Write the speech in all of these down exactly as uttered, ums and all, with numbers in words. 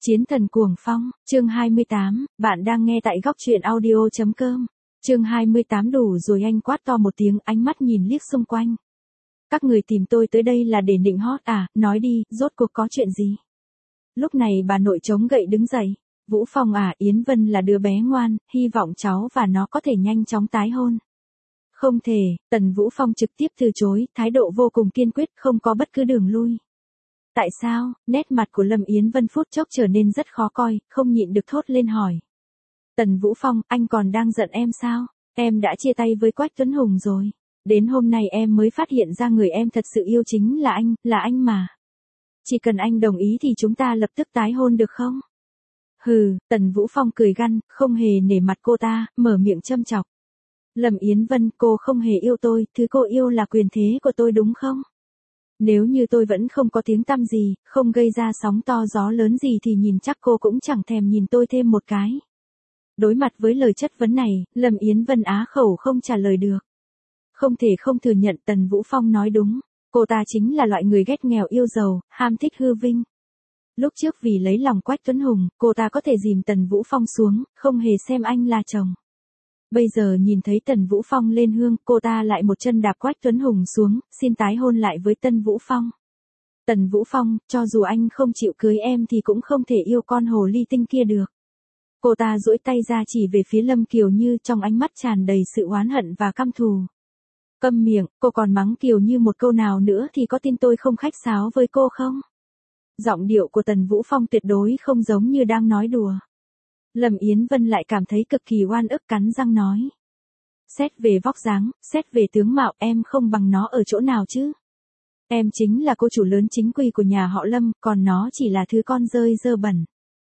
Chiến thần cuồng phong, chương hai mươi tám, bạn đang nghe tại góc truyện audio.com. Chương hai mươi tám đủ rồi anh quát to một tiếng, ánh mắt nhìn liếc xung quanh. Các người tìm tôi tới đây là để nịnh hót à, nói đi, rốt cuộc có chuyện gì? Lúc này bà nội chống gậy đứng dậy. Vũ Phong à, Yến Vân là đứa bé ngoan, hy vọng cháu và nó có thể nhanh chóng tái hôn. Không thể, Tần Vũ Phong trực tiếp từ chối, thái độ vô cùng kiên quyết, không có bất cứ đường lui. Tại sao? Nét mặt của Lâm Yến Vân phút chốc trở nên rất khó coi, không nhịn được thốt lên hỏi. Tần Vũ Phong, anh còn đang giận em sao? Em đã chia tay với Quách Tuấn Hùng rồi. Đến hôm nay em mới phát hiện ra người em thật sự yêu chính là anh, là anh mà. Chỉ cần anh đồng ý thì chúng ta lập tức tái hôn được không? Hừ, Tần Vũ Phong cười gằn, không hề nể mặt cô ta, mở miệng châm chọc. Lâm Yến Vân, cô không hề yêu tôi, thứ cô yêu là quyền thế của tôi đúng không? Nếu như tôi vẫn không có tiếng tăm gì, không gây ra sóng to gió lớn gì thì nhìn chắc cô cũng chẳng thèm nhìn tôi thêm một cái. Đối mặt với lời chất vấn này, Lâm Yến Vân á khẩu không trả lời được. Không thể không thừa nhận Tần Vũ Phong nói đúng, cô ta chính là loại người ghét nghèo yêu giàu, ham thích hư vinh. Lúc trước vì lấy lòng Quách Tuấn Hùng, cô ta có thể dìm Tần Vũ Phong xuống, không hề xem anh là chồng. Bây giờ nhìn thấy Tần Vũ Phong lên hương, cô ta lại một chân đạp Quách Tuấn Hùng xuống, xin tái hôn lại với Tân Vũ Phong. Tần Vũ Phong, cho dù anh không chịu cưới em thì cũng không thể yêu con hồ ly tinh kia được. Cô ta duỗi tay ra chỉ về phía Lâm Kiều Như, trong ánh mắt tràn đầy sự oán hận và căm thù. Câm miệng, cô còn mắng Kiều Như một câu nào nữa thì có tin tôi không khách sáo với cô không? Giọng điệu của Tần Vũ Phong tuyệt đối không giống như đang nói đùa. Lâm Yến Vân lại cảm thấy cực kỳ oan ức, cắn răng nói. Xét về vóc dáng, xét về tướng mạo, em không bằng nó ở chỗ nào chứ. Em chính là cô chủ lớn chính quy của nhà họ Lâm, còn nó chỉ là thứ con rơi dơ bẩn.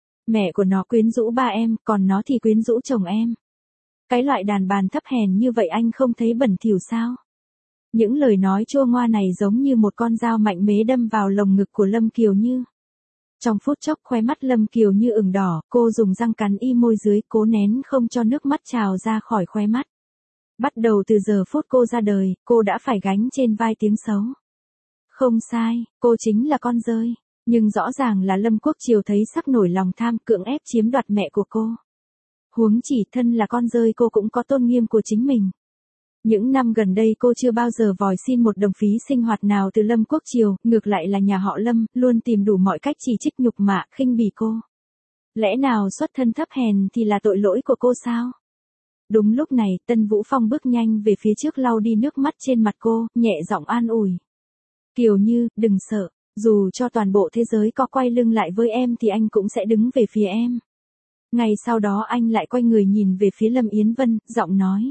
Mẹ của nó quyến rũ ba em, còn nó thì quyến rũ chồng em. Cái loại đàn bàn thấp hèn như vậy anh không thấy bẩn thỉu sao? Những lời nói chua ngoa này giống như một con dao mạnh mẽ đâm vào lồng ngực của Lâm Kiều Như. Trong phút chốc khóe mắt Lâm Kiều Như ửng đỏ, cô dùng răng cắn y môi dưới, cố nén không cho nước mắt trào ra khỏi khóe mắt. Bắt đầu từ giờ phút cô ra đời, cô đã phải gánh trên vai tiếng xấu. Không sai, cô chính là con rơi, nhưng rõ ràng là Lâm Quốc Triều thấy sắc nổi lòng tham, cưỡng ép chiếm đoạt mẹ của cô. Huống chỉ thân là con rơi cô cũng có tôn nghiêm của chính mình. Những năm gần đây cô chưa bao giờ vòi xin một đồng phí sinh hoạt nào từ Lâm Quốc Triều, ngược lại là nhà họ Lâm, luôn tìm đủ mọi cách chỉ trích nhục mạ, khinh bỉ cô. Lẽ nào xuất thân thấp hèn thì là tội lỗi của cô sao? Đúng lúc này, Tân Vũ Phong bước nhanh về phía trước lau đi nước mắt trên mặt cô, nhẹ giọng an ủi. Kiều Như, đừng sợ, dù cho toàn bộ thế giới có quay lưng lại với em thì anh cũng sẽ đứng về phía em. Ngày sau đó anh lại quay người nhìn về phía Lâm Yến Vân, giọng nói.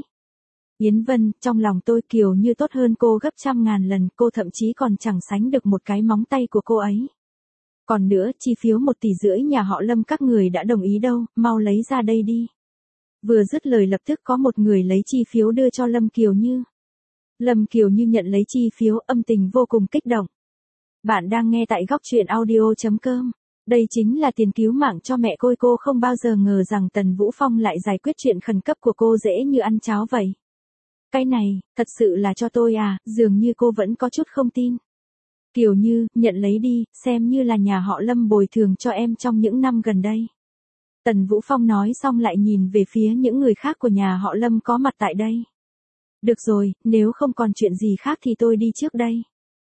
Yến Vân, trong lòng tôi Kiều Như tốt hơn cô gấp trăm ngàn lần, cô thậm chí còn chẳng sánh được một cái móng tay của cô ấy. Còn nữa, chi phiếu một tỷ rưỡi nhà họ Lâm các người đã đồng ý đâu, mau lấy ra đây đi. Vừa dứt lời lập tức có một người lấy chi phiếu đưa cho Lâm Kiều Như. Lâm Kiều Như nhận lấy chi phiếu, âm tình vô cùng kích động. Bạn đang nghe tại góc truyện audio.com. Đây chính là tiền cứu mạng cho mẹ cô, cô không bao giờ ngờ rằng Tần Vũ Phong lại giải quyết chuyện khẩn cấp của cô dễ như ăn cháo vậy. Cái này, thật sự là cho tôi à, dường như cô vẫn có chút không tin. Kiều Như, nhận lấy đi, xem như là nhà họ Lâm bồi thường cho em trong những năm gần đây. Tần Vũ Phong nói xong lại nhìn về phía những người khác của nhà họ Lâm có mặt tại đây. Được rồi, nếu không còn chuyện gì khác thì tôi đi trước đây.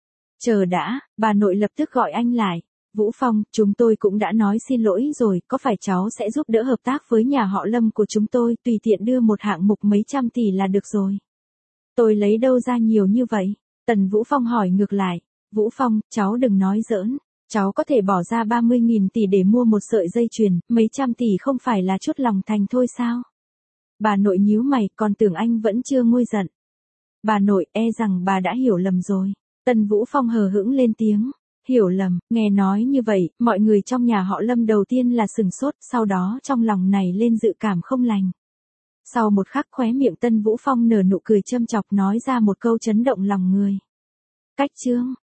Chờ đã, bà nội lập tức gọi anh lại. Vũ Phong, chúng tôi cũng đã nói xin lỗi rồi, có phải cháu sẽ giúp đỡ hợp tác với nhà họ Lâm của chúng tôi, tùy tiện đưa một hạng mục mấy trăm tỷ là được rồi. Tôi lấy đâu ra nhiều như vậy? Tần Vũ Phong hỏi ngược lại. Vũ Phong, cháu đừng nói giỡn. Cháu có thể bỏ ra ba mươi nghìn tỷ để mua một sợi dây chuyền, mấy trăm tỷ không phải là chút lòng thành thôi sao? Bà nội nhíu mày, còn tưởng anh vẫn chưa nguôi giận. Bà nội, e rằng bà đã hiểu lầm rồi. Tần Vũ Phong hờ hững lên tiếng. Hiểu lầm, nghe nói như vậy, mọi người trong nhà họ Lâm đầu tiên là sừng sốt, sau đó trong lòng này lên dự cảm không lành. Sau một khắc khóe miệng Tân Vũ Phong nở nụ cười châm chọc nói ra một câu chấn động lòng người. Cách chương,